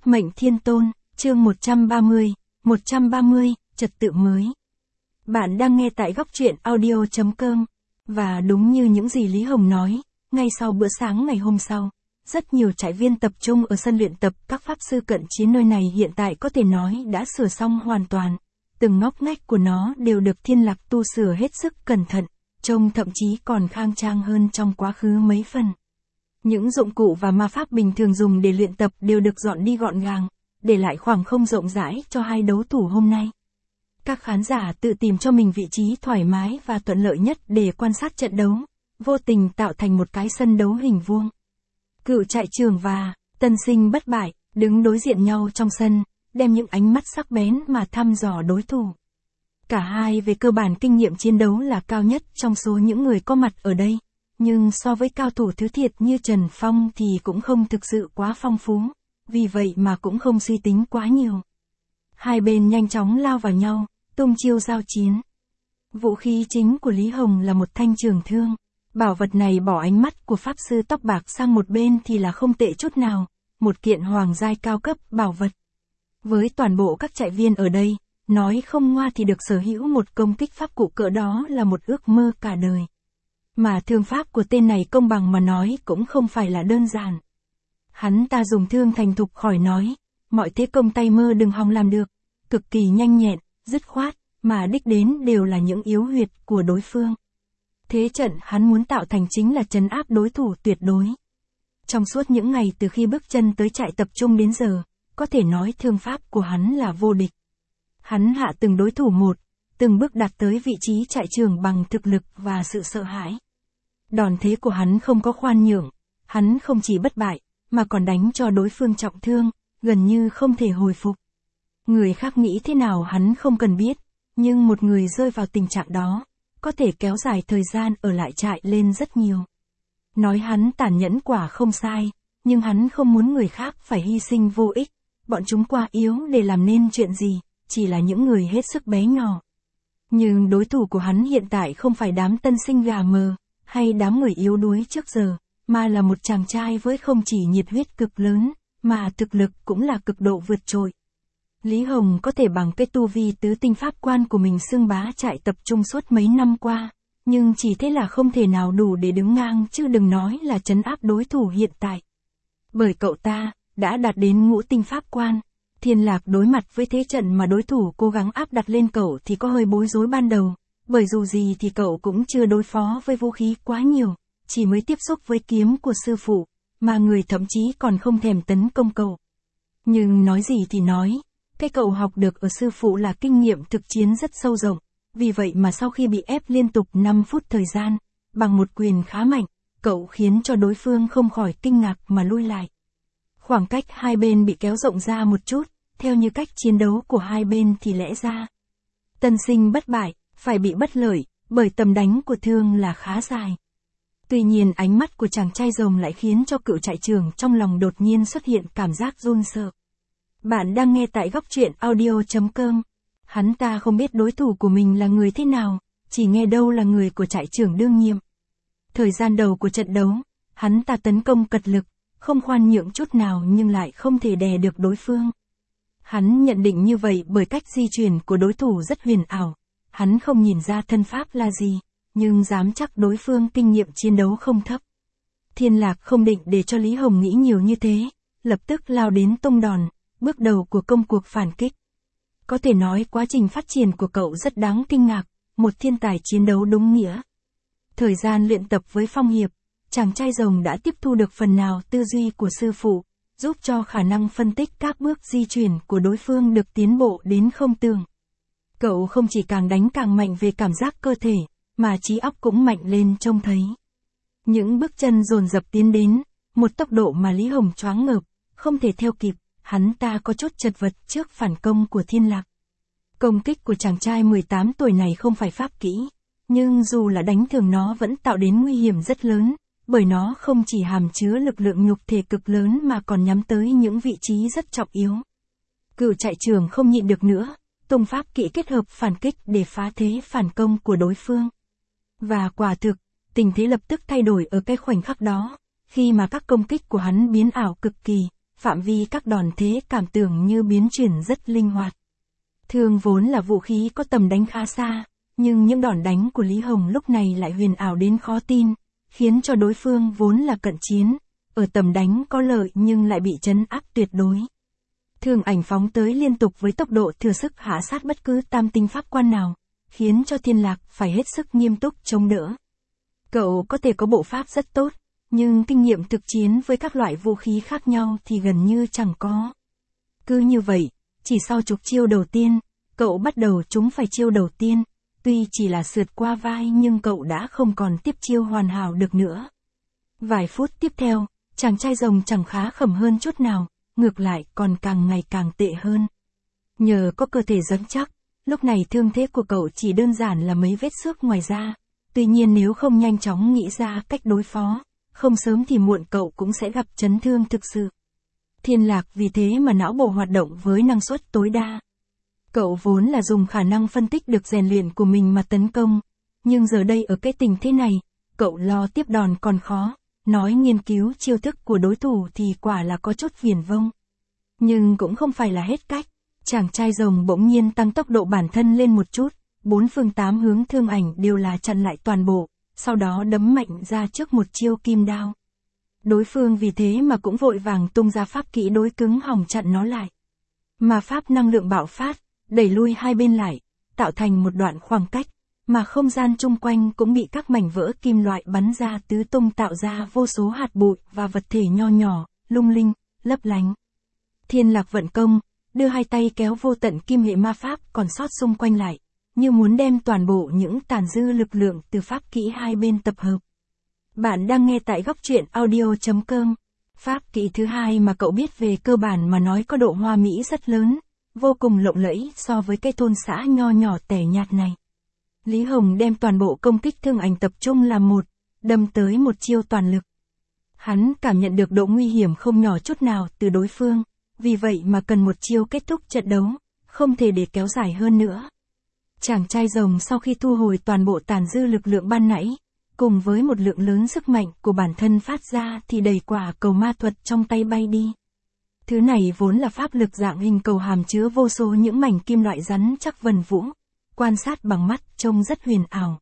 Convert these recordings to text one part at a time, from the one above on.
Mệnh Thiên Tôn, chương 130, trật tự mới. Bạn đang nghe tại góc truyện audio.com. Và đúng như những gì Lý Hồng nói, ngay sau bữa sáng ngày hôm sau, rất nhiều trại viên tập trung ở sân luyện tập các pháp sư cận chiến nơi này hiện tại có thể nói đã sửa xong hoàn toàn. Từng ngóc ngách của nó đều được Thiên Lạc tu sửa hết sức cẩn thận, trông thậm chí còn khang trang hơn trong quá khứ mấy phần. Những dụng cụ và ma pháp bình thường dùng để luyện tập đều được dọn đi gọn gàng, để lại khoảng không rộng rãi cho hai đấu thủ hôm nay. Các khán giả tự tìm cho mình vị trí thoải mái và thuận lợi nhất để quan sát trận đấu, vô tình tạo thành một cái sân đấu hình vuông. Cựu trại trưởng và tân sinh bất bại đứng đối diện nhau trong sân, đem những ánh mắt sắc bén mà thăm dò đối thủ. Cả hai về cơ bản kinh nghiệm chiến đấu là cao nhất trong số những người có mặt ở đây, nhưng so với cao thủ thứ thiệt như Trần Phong thì cũng không thực sự quá phong phú, vì vậy mà cũng không suy tính quá nhiều. Hai bên nhanh chóng lao vào nhau, tung chiêu giao chiến. Vũ khí chính của Lý Hồng là một thanh trường thương. Bảo vật này bỏ ánh mắt của pháp sư tóc bạc sang một bên thì là không tệ chút nào, một kiện hoàng giai cao cấp bảo vật. Với toàn bộ các trại viên ở đây, nói không ngoa thì được sở hữu một công kích pháp cụ cỡ đó là một ước mơ cả đời. Mà thương pháp của tên này công bằng mà nói cũng không phải là đơn giản. Hắn ta dùng thương thành thục khỏi nói, mọi thế công tay mơ đừng hòng làm được, cực kỳ nhanh nhẹn, dứt khoát, mà đích đến đều là những yếu huyệt của đối phương. Thế trận hắn muốn tạo thành chính là trấn áp đối thủ tuyệt đối. Trong suốt những ngày từ khi bước chân tới trại tập trung đến giờ, có thể nói thương pháp của hắn là vô địch. Hắn hạ từng đối thủ một, từng bước đạt tới vị trí trại trưởng bằng thực lực và sự sợ hãi. Đòn thế của hắn không có khoan nhượng, hắn không chỉ bất bại, mà còn đánh cho đối phương trọng thương, gần như không thể hồi phục. Người khác nghĩ thế nào hắn không cần biết, nhưng một người rơi vào tình trạng đó, có thể kéo dài thời gian ở lại trại lên rất nhiều. Nói hắn tàn nhẫn quả không sai, nhưng hắn không muốn người khác phải hy sinh vô ích, bọn chúng quá yếu để làm nên chuyện gì, chỉ là những người hết sức bé nhỏ. Nhưng đối thủ của hắn hiện tại không phải đám tân sinh gà mờ, hay đám người yếu đuối trước giờ, mà là một chàng trai với không chỉ nhiệt huyết cực lớn, mà thực lực cũng là cực độ vượt trội. Lý Hồng có thể bằng cái tu vi tứ tinh pháp quan của mình xưng bá trại tập trung suốt mấy năm qua, nhưng chỉ thế là không thể nào đủ để đứng ngang chứ đừng nói là trấn áp đối thủ hiện tại. Bởi cậu ta đã đạt đến ngũ tinh pháp quan, Thiên Lạc đối mặt với thế trận mà đối thủ cố gắng áp đặt lên cậu thì có hơi bối rối ban đầu, bởi dù gì thì cậu cũng chưa đối phó với vũ khí quá nhiều, chỉ mới tiếp xúc với kiếm của sư phụ, mà người thậm chí còn không thèm tấn công cậu. Nhưng nói gì thì nói, cái cậu học được ở sư phụ là kinh nghiệm thực chiến rất sâu rộng, vì vậy mà sau khi bị ép liên tục 5 phút thời gian, bằng một quyền khá mạnh, cậu khiến cho đối phương không khỏi kinh ngạc mà lui lại. Khoảng cách hai bên bị kéo rộng ra một chút, theo như cách chiến đấu của hai bên thì lẽ ra tân sinh bất bại, phải bị bất lợi, bởi tầm đánh của thương là khá dài. Tuy nhiên ánh mắt của chàng trai rồng lại khiến cho cựu trại trưởng trong lòng đột nhiên xuất hiện cảm giác run sợ. Bạn đang nghe tại góc truyện audio.com. Hắn ta không biết đối thủ của mình là người thế nào, chỉ nghe đâu là người của trại trưởng đương nhiệm. Thời gian đầu của trận đấu, hắn ta tấn công cật lực, không khoan nhượng chút nào nhưng lại không thể đè được đối phương. Hắn nhận định như vậy bởi cách di chuyển của đối thủ rất huyền ảo. Hắn không nhìn ra thân pháp là gì, nhưng dám chắc đối phương kinh nghiệm chiến đấu không thấp. Thiên Lạc không định để cho Lý Hồng nghĩ nhiều như thế, lập tức lao đến tung đòn, bước đầu của công cuộc phản kích. Có thể nói quá trình phát triển của cậu rất đáng kinh ngạc, một thiên tài chiến đấu đúng nghĩa. Thời gian luyện tập với Phong Hiệp, chàng trai rồng đã tiếp thu được phần nào tư duy của sư phụ, giúp cho khả năng phân tích các bước di chuyển của đối phương được tiến bộ đến không tưởng. Cậu không chỉ càng đánh càng mạnh về cảm giác cơ thể, mà trí óc cũng mạnh lên trông thấy. Những bước chân dồn dập tiến đến, một tốc độ mà Lý Hồng choáng ngợp, không thể theo kịp, hắn ta có chút chật vật trước phản công của Thiên Lạc. Công kích của chàng trai 18 tuổi này không phải pháp kỹ, nhưng dù là đánh thường nó vẫn tạo đến nguy hiểm rất lớn, bởi nó không chỉ hàm chứa lực lượng nhục thể cực lớn mà còn nhắm tới những vị trí rất trọng yếu. Cựu trại trưởng không nhịn được nữa, tung pháp kỹ kết hợp phản kích để phá thế phản công của đối phương. Và quả thực, tình thế lập tức thay đổi ở cái khoảnh khắc đó, khi mà các công kích của hắn biến ảo cực kỳ, phạm vi các đòn thế cảm tưởng như biến chuyển rất linh hoạt. Thương vốn là vũ khí có tầm đánh khá xa, nhưng những đòn đánh của Lý Hồng lúc này lại huyền ảo đến khó tin, khiến cho đối phương vốn là cận chiến, ở tầm đánh có lợi nhưng lại bị trấn áp tuyệt đối. Thương ảnh phóng tới liên tục với tốc độ thừa sức hạ sát bất cứ tam tinh pháp quan nào, khiến cho Thiên Lạc phải hết sức nghiêm túc chống đỡ. Cậu có thể có bộ pháp rất tốt, nhưng kinh nghiệm thực chiến với các loại vũ khí khác nhau thì gần như chẳng có. Cứ như vậy, chỉ sau chục chiêu đầu tiên, cậu bắt đầu trúng phải chiêu đầu tiên, tuy chỉ là sượt qua vai nhưng cậu đã không còn tiếp chiêu hoàn hảo được nữa. Vài phút tiếp theo, chàng trai rồng chẳng khá khẩm hơn chút nào, ngược lại còn càng ngày càng tệ hơn. Nhờ có cơ thể rắn chắc, lúc này thương thế của cậu chỉ đơn giản là mấy vết xước ngoài da. Tuy nhiên nếu không nhanh chóng nghĩ ra cách đối phó, không sớm thì muộn cậu cũng sẽ gặp chấn thương thực sự. Thiên Lạc vì thế mà não bộ hoạt động với năng suất tối đa. Cậu vốn là dùng khả năng phân tích được rèn luyện của mình mà tấn công, nhưng giờ đây ở cái tình thế này, cậu lo tiếp đòn còn khó, nói nghiên cứu chiêu thức của đối thủ thì quả là có chút viển vông. Nhưng cũng không phải là hết cách, chàng trai rồng bỗng nhiên tăng tốc độ bản thân lên một chút, 4 phương 8 hướng thương ảnh đều là chặn lại toàn bộ, sau đó đấm mạnh ra trước một chiêu kim đao. Đối phương vì thế mà cũng vội vàng tung ra pháp kỹ đối cứng hòng chặn nó lại. Mà pháp năng lượng bạo phát, đẩy lui hai bên lại, tạo thành một đoạn khoảng cách, mà không gian chung quanh cũng bị các mảnh vỡ kim loại bắn ra tứ tung tạo ra vô số hạt bụi và vật thể nho nhỏ, lung linh, lấp lánh. Thiên Lạc vận công, đưa hai tay kéo vô tận kim hệ ma pháp còn sót xung quanh lại, như muốn đem toàn bộ những tàn dư lực lượng từ pháp kỹ hai bên tập hợp. Bạn đang nghe tại góc truyện audio.com. Pháp kỹ thứ hai mà cậu biết về cơ bản mà nói có độ hoa mỹ rất lớn, vô cùng lộng lẫy so với cái thôn xã nho nhỏ tẻ nhạt này. Lý Hồng đem toàn bộ công kích thương ảnh tập trung làm một, đâm tới một chiêu toàn lực. Hắn cảm nhận được độ nguy hiểm không nhỏ chút nào từ đối phương, vì vậy mà cần một chiêu kết thúc trận đấu, không thể để kéo dài hơn nữa. Chàng trai rồng sau khi thu hồi toàn bộ tàn dư lực lượng ban nãy, cùng với một lượng lớn sức mạnh của bản thân phát ra thì đẩy quả cầu ma thuật trong tay bay đi. Thứ này vốn là pháp lực dạng hình cầu hàm chứa vô số những mảnh kim loại rắn chắc vần vũ, quan sát bằng mắt trông rất huyền ảo.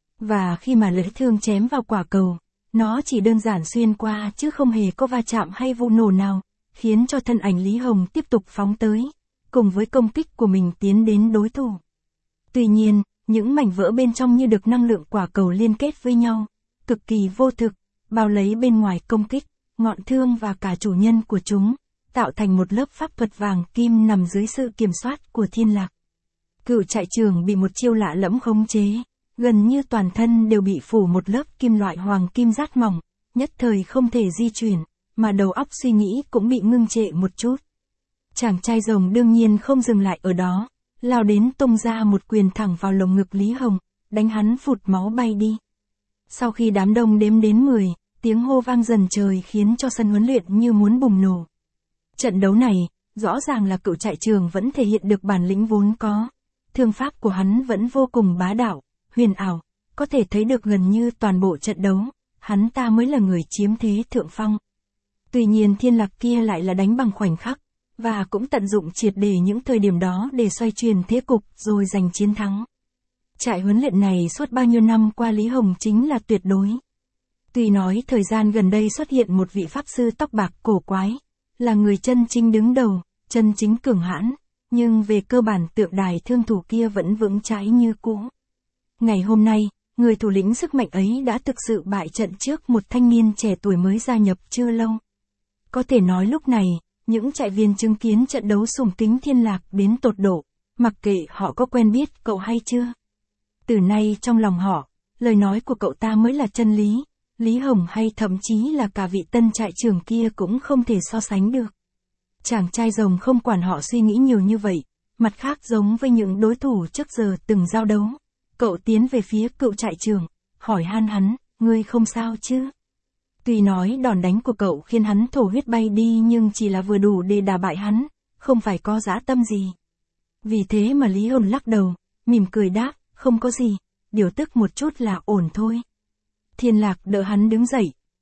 Và khi mà lưỡi thương chém vào quả cầu, nó chỉ đơn giản xuyên qua chứ không hề có va chạm hay vụ nổ nào, khiến cho thân ảnh Lý Hồng tiếp tục phóng tới, cùng với công kích của mình tiến đến đối thủ. Tuy nhiên, những mảnh vỡ bên trong như được năng lượng quả cầu liên kết với nhau, cực kỳ vô thực, bao lấy bên ngoài công kích, ngọn thương và cả chủ nhân của chúng, tạo thành một lớp pháp thuật vàng kim nằm dưới sự kiểm soát của Thiên Lạc. Cựu trại trưởng bị một chiêu lạ lẫm khống chế, gần như toàn thân đều bị phủ một lớp kim loại hoàng kim rát mỏng, nhất thời không thể di chuyển, mà đầu óc suy nghĩ cũng bị ngưng trệ một chút. Chàng trai rồng đương nhiên không dừng lại ở đó, lao đến tung ra một quyền thẳng vào lồng ngực Lý Hồng, đánh hắn phụt máu bay đi. Sau khi đám đông đếm đến 10, tiếng hô vang dần trời khiến cho sân huấn luyện như muốn bùng nổ. Trận đấu này, rõ ràng là cựu trại trưởng vẫn thể hiện được bản lĩnh vốn có. Thương pháp của hắn vẫn vô cùng bá đạo, huyền ảo, có thể thấy được gần như toàn bộ trận đấu, hắn ta mới là người chiếm thế thượng phong. Tuy nhiên Thiên Lạc kia lại là đánh bằng khoảnh khắc, và cũng tận dụng triệt để những thời điểm đó để xoay chuyển thế cục rồi giành chiến thắng. Trại huấn luyện này suốt bao nhiêu năm qua Lý Hồng chính là tuyệt đối. Tuy nói thời gian gần đây xuất hiện một vị pháp sư tóc bạc cổ quái, là người chân chính đứng đầu, chân chính cường hãn, nhưng về cơ bản tượng đài thương thủ kia vẫn vững chãi như cũ. Ngày hôm nay, người thủ lĩnh sức mạnh ấy đã thực sự bại trận trước một thanh niên trẻ tuổi mới gia nhập chưa lâu. Có thể nói lúc này, những trại viên chứng kiến trận đấu sùng kính Thiên Lạc đến tột độ, mặc kệ họ có quen biết cậu hay chưa. Từ nay trong lòng họ, lời nói của cậu ta mới là chân lý, Lý Hồng hay thậm chí là cả vị tân trại trưởng kia cũng không thể so sánh được. Chàng trai rồng không quản họ suy nghĩ nhiều như vậy, mặt khác giống với những đối thủ trước giờ từng giao đấu. Cậu tiến về phía cựu trại trưởng, hỏi han hắn, ngươi không sao chứ? Tuy nói đòn đánh của cậu khiến hắn thổ huyết bay đi nhưng chỉ là vừa đủ để đả bại hắn, không phải có dã tâm gì. Vì thế mà Lý Hồng lắc đầu, mỉm cười đáp, không có gì, điều tức một chút là ổn thôi. Thiên Lạc đỡ hắn đứng dậy,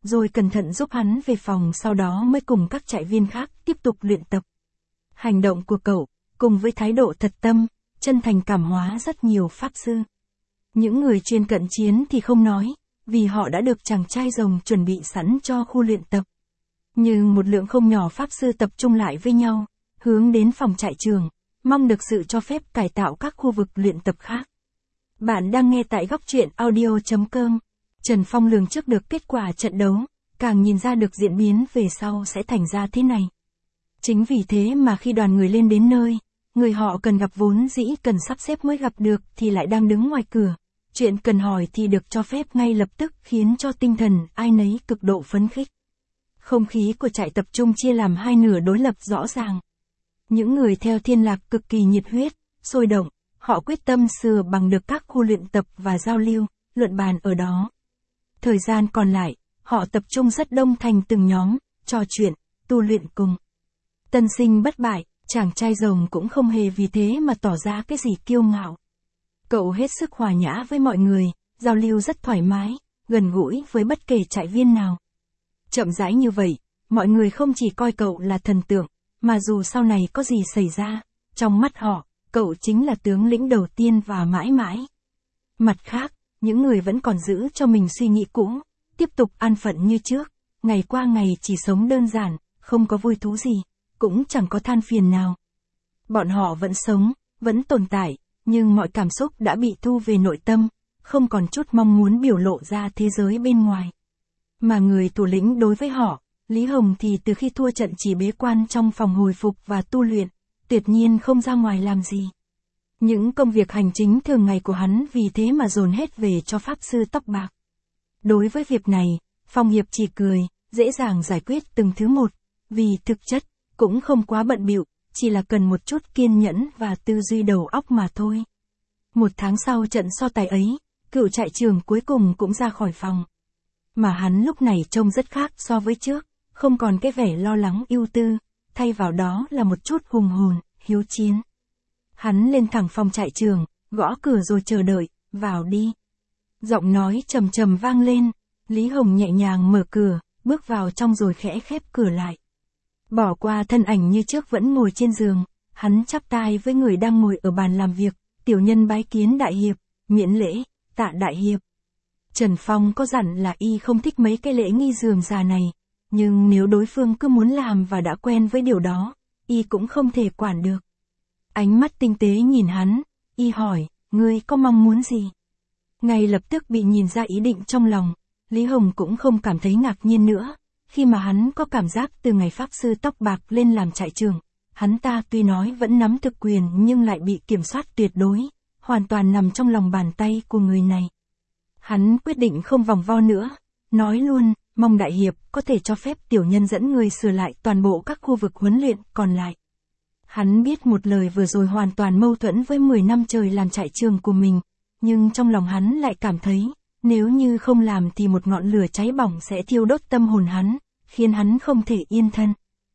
rồi cẩn thận giúp hắn về phòng, sau đó mới cùng các trại viên khác tiếp tục luyện tập. Hành động của cậu, cùng với thái độ thật tâm, chân thành cảm hóa rất nhiều pháp sư. Những người chuyên cận chiến thì không nói, vì họ đã được chàng trai rồng chuẩn bị sẵn cho khu luyện tập. Nhưng một lượng không nhỏ pháp sư tập trung lại với nhau, hướng đến phòng trại trường, mong được sự cho phép cải tạo các khu vực luyện tập khác. Bạn đang nghe tại góc truyện audio.com. Trần Phong lường trước được kết quả trận đấu, càng nhìn ra được diễn biến về sau sẽ thành ra thế này. Chính vì thế mà khi đoàn người lên đến nơi, người họ cần gặp vốn dĩ cần sắp xếp mới gặp được thì lại đang đứng ngoài cửa. Chuyện cần hỏi thì được cho phép ngay lập tức, khiến cho tinh thần ai nấy cực độ phấn khích. Không khí của trại tập trung chia làm hai nửa đối lập rõ ràng. Những người theo Thiên Lạc cực kỳ nhiệt huyết, sôi động, họ quyết tâm sửa bằng được các khu luyện tập và giao lưu, luận bàn ở đó. Thời gian còn lại, họ tập trung rất đông thành từng nhóm, trò chuyện, tu luyện cùng. Tân sinh bất bại, chàng trai rồng cũng không hề vì thế mà tỏ ra cái gì kiêu ngạo. Cậu hết sức hòa nhã với mọi người, giao lưu rất thoải mái, gần gũi với bất kể trại viên nào. Chậm rãi như vậy, mọi người không chỉ coi cậu là thần tượng, mà dù sau này có gì xảy ra, trong mắt họ, cậu chính là tướng lĩnh đầu tiên và mãi mãi. Mặt khác, những người vẫn còn giữ cho mình suy nghĩ cũ, tiếp tục an phận như trước, ngày qua ngày chỉ sống đơn giản, không có vui thú gì, cũng chẳng có than phiền nào. Bọn họ vẫn sống, vẫn tồn tại, nhưng mọi cảm xúc đã bị thu về nội tâm, không còn chút mong muốn biểu lộ ra thế giới bên ngoài. Mà người thủ lĩnh đối với họ, Lý Hồng thì từ khi thua trận chỉ bế quan trong phòng hồi phục và tu luyện, tuyệt nhiên không ra ngoài làm gì. Những công việc hành chính thường ngày của hắn vì thế mà dồn hết về cho pháp sư tóc bạc. Đối với việc này, Phong Hiệp chỉ cười, dễ dàng giải quyết từng thứ một, vì thực chất, cũng không quá bận bịu, chỉ là cần một chút kiên nhẫn và tư duy đầu óc mà thôi. Một tháng sau trận so tài ấy, cựu trại trưởng cuối cùng cũng ra khỏi phòng. Mà hắn lúc này trông rất khác so với trước, không còn cái vẻ lo lắng ưu tư, thay vào đó là một chút hùng hồn, hiếu chiến. Hắn lên thẳng phòng trại trường, gõ cửa rồi chờ đợi, vào đi. Giọng nói trầm trầm vang lên, Lý Hồng nhẹ nhàng mở cửa, bước vào trong rồi khẽ khép cửa lại. Bỏ qua thân ảnh như trước vẫn ngồi trên giường, hắn chắp tay với người đang ngồi ở bàn làm việc, tiểu nhân bái kiến đại hiệp, miễn lễ, tạ đại hiệp. Trần Phong có dặn là y không thích mấy cái lễ nghi rườm rà này, nhưng nếu đối phương cứ muốn làm và đã quen với điều đó, y cũng không thể quản được. Ánh mắt tinh tế nhìn hắn, y hỏi, ngươi có mong muốn gì? Ngay lập tức bị nhìn ra ý định trong lòng, Lý Hồng cũng không cảm thấy ngạc nhiên nữa, khi mà hắn có cảm giác từ ngày pháp sư tóc bạc lên làm trại trưởng, hắn ta tuy nói vẫn nắm thực quyền nhưng lại bị kiểm soát tuyệt đối, hoàn toàn nằm trong lòng bàn tay của người này. Hắn quyết định không vòng vo nữa, nói luôn, mong đại hiệp có thể cho phép tiểu nhân dẫn người sửa lại toàn bộ các khu vực huấn luyện còn lại. Hắn biết một lời vừa rồi hoàn toàn mâu thuẫn với 10 năm trời làm trại trường của mình, nhưng trong lòng hắn lại cảm thấy, nếu như không làm thì một ngọn lửa cháy bỏng sẽ thiêu đốt tâm hồn hắn, khiến hắn không thể yên thân.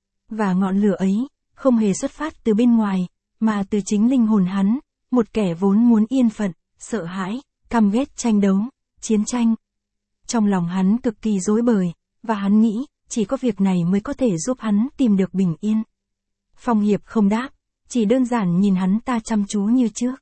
Và ngọn lửa ấy, không hề xuất phát từ bên ngoài, mà từ chính linh hồn hắn, một kẻ vốn muốn yên phận, sợ hãi, căm ghét tranh đấu, chiến tranh. Trong lòng hắn cực kỳ rối bời, và hắn nghĩ, chỉ có việc này mới có thể giúp hắn tìm được bình yên. Phong Hiệp không đáp, chỉ đơn giản nhìn hắn ta chăm chú như trước.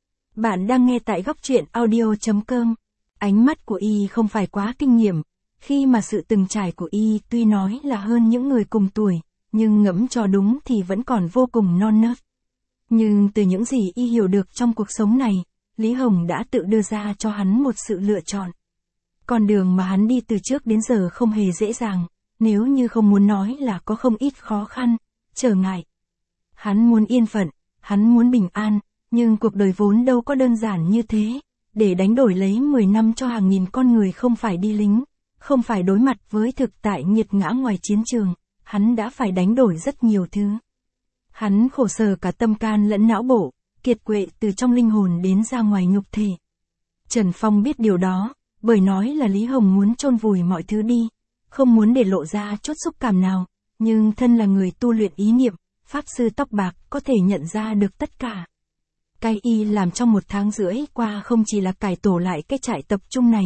Bạn đang nghe tại góc truyện audio.com. Ánh mắt của y không phải quá kinh nghiệm, khi mà sự từng trải của y tuy nói là hơn những người cùng tuổi, nhưng ngẫm cho đúng thì vẫn còn vô cùng non nớt. Nhưng từ những gì y hiểu được trong cuộc sống này, Lý Hồng đã tự đưa ra cho hắn một sự lựa chọn. Con đường mà hắn đi từ trước đến giờ không hề dễ dàng, nếu như không muốn nói là có không ít khó khăn, trở ngại. Hắn muốn yên phận, hắn muốn bình an, nhưng cuộc đời vốn đâu có đơn giản như thế. Để đánh đổi lấy 10 năm cho hàng nghìn con người không phải đi lính, không phải đối mặt với thực tại nghiệt ngã ngoài chiến trường, hắn đã phải đánh đổi rất nhiều thứ. Hắn khổ sở cả tâm can lẫn não bộ, kiệt quệ từ trong linh hồn đến ra ngoài nhục thể. Trần Phong biết điều đó, bởi nói là Lý Hồng muốn chôn vùi mọi thứ đi, không muốn để lộ ra chút xúc cảm nào, nhưng thân là người tu luyện ý niệm, pháp sư tóc bạc có thể nhận ra được tất cả. Cái y làm trong 1 tháng rưỡi qua không chỉ là cải tổ lại cái trại tập trung này,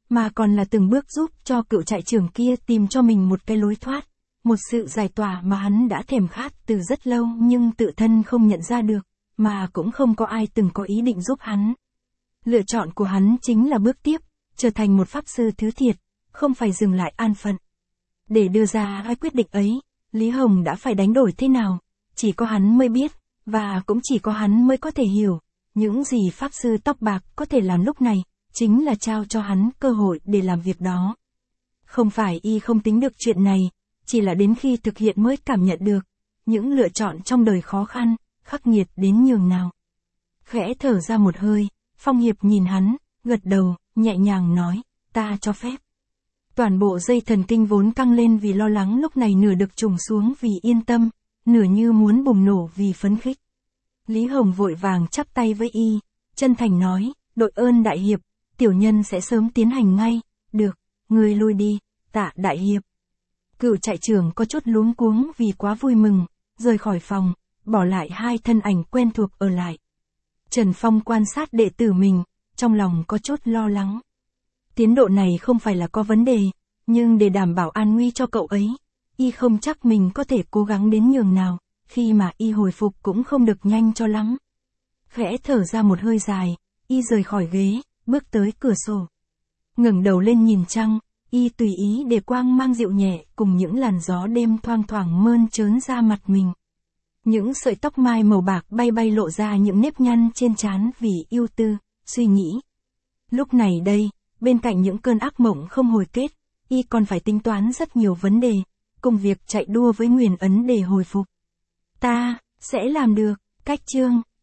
mà còn là từng bước giúp cho cựu trại trưởng kia tìm cho mình một cái lối thoát, một sự giải tỏa mà hắn đã thèm khát từ rất lâu nhưng tự thân không nhận ra được, mà cũng không có ai từng có ý định giúp hắn. Lựa chọn của hắn chính là bước tiếp, trở thành một pháp sư thứ thiệt, không phải dừng lại an phận. Để đưa ra hai quyết định ấy, Lý Hồng đã phải đánh đổi thế nào, chỉ có hắn mới biết, và cũng chỉ có hắn mới có thể hiểu. Những gì pháp sư tóc bạc có thể làm lúc này, chính là trao cho hắn cơ hội để làm việc đó. Không phải y không tính được chuyện này, chỉ là đến khi thực hiện mới cảm nhận được, những lựa chọn trong đời khó khăn, khắc nghiệt đến nhường nào. Khẽ thở ra một hơi, Phong Hiệp nhìn hắn, gật đầu, nhẹ nhàng nói, ta cho phép. Toàn bộ dây thần kinh vốn căng lên vì lo lắng lúc này nửa được trùng xuống vì yên tâm, nửa như muốn bùng nổ vì phấn khích. Lý Hồng vội vàng chắp tay với y, chân thành nói, đội ơn đại hiệp, tiểu nhân sẽ sớm tiến hành ngay, được, ngươi lui đi, tạ đại hiệp. Cựu trại trưởng có chút luống cuống vì quá vui mừng, rời khỏi phòng, bỏ lại hai thân ảnh quen thuộc ở lại. Trần Phong quan sát đệ tử mình, trong lòng có chút lo lắng. Tiến độ này không phải là có vấn đề, nhưng để đảm bảo an nguy cho cậu ấy, y không chắc mình có thể cố gắng đến nhường nào, khi mà y hồi phục cũng không được nhanh cho lắm. Khẽ thở ra một hơi dài, y rời khỏi ghế, bước tới cửa sổ. Ngẩng đầu lên nhìn trăng, y tùy ý để quang mang dịu nhẹ cùng những làn gió đêm thoang thoảng mơn trớn ra mặt mình. Những sợi tóc mai màu bạc bay bay lộ ra những nếp nhăn trên trán vì ưu tư, suy nghĩ. Lúc này đây, bên cạnh những cơn ác mộng không hồi kết, y còn phải tính toán rất nhiều vấn đề, cùng việc chạy đua với Nguyền Ấn để hồi phục. Ta sẽ làm được. Cách chương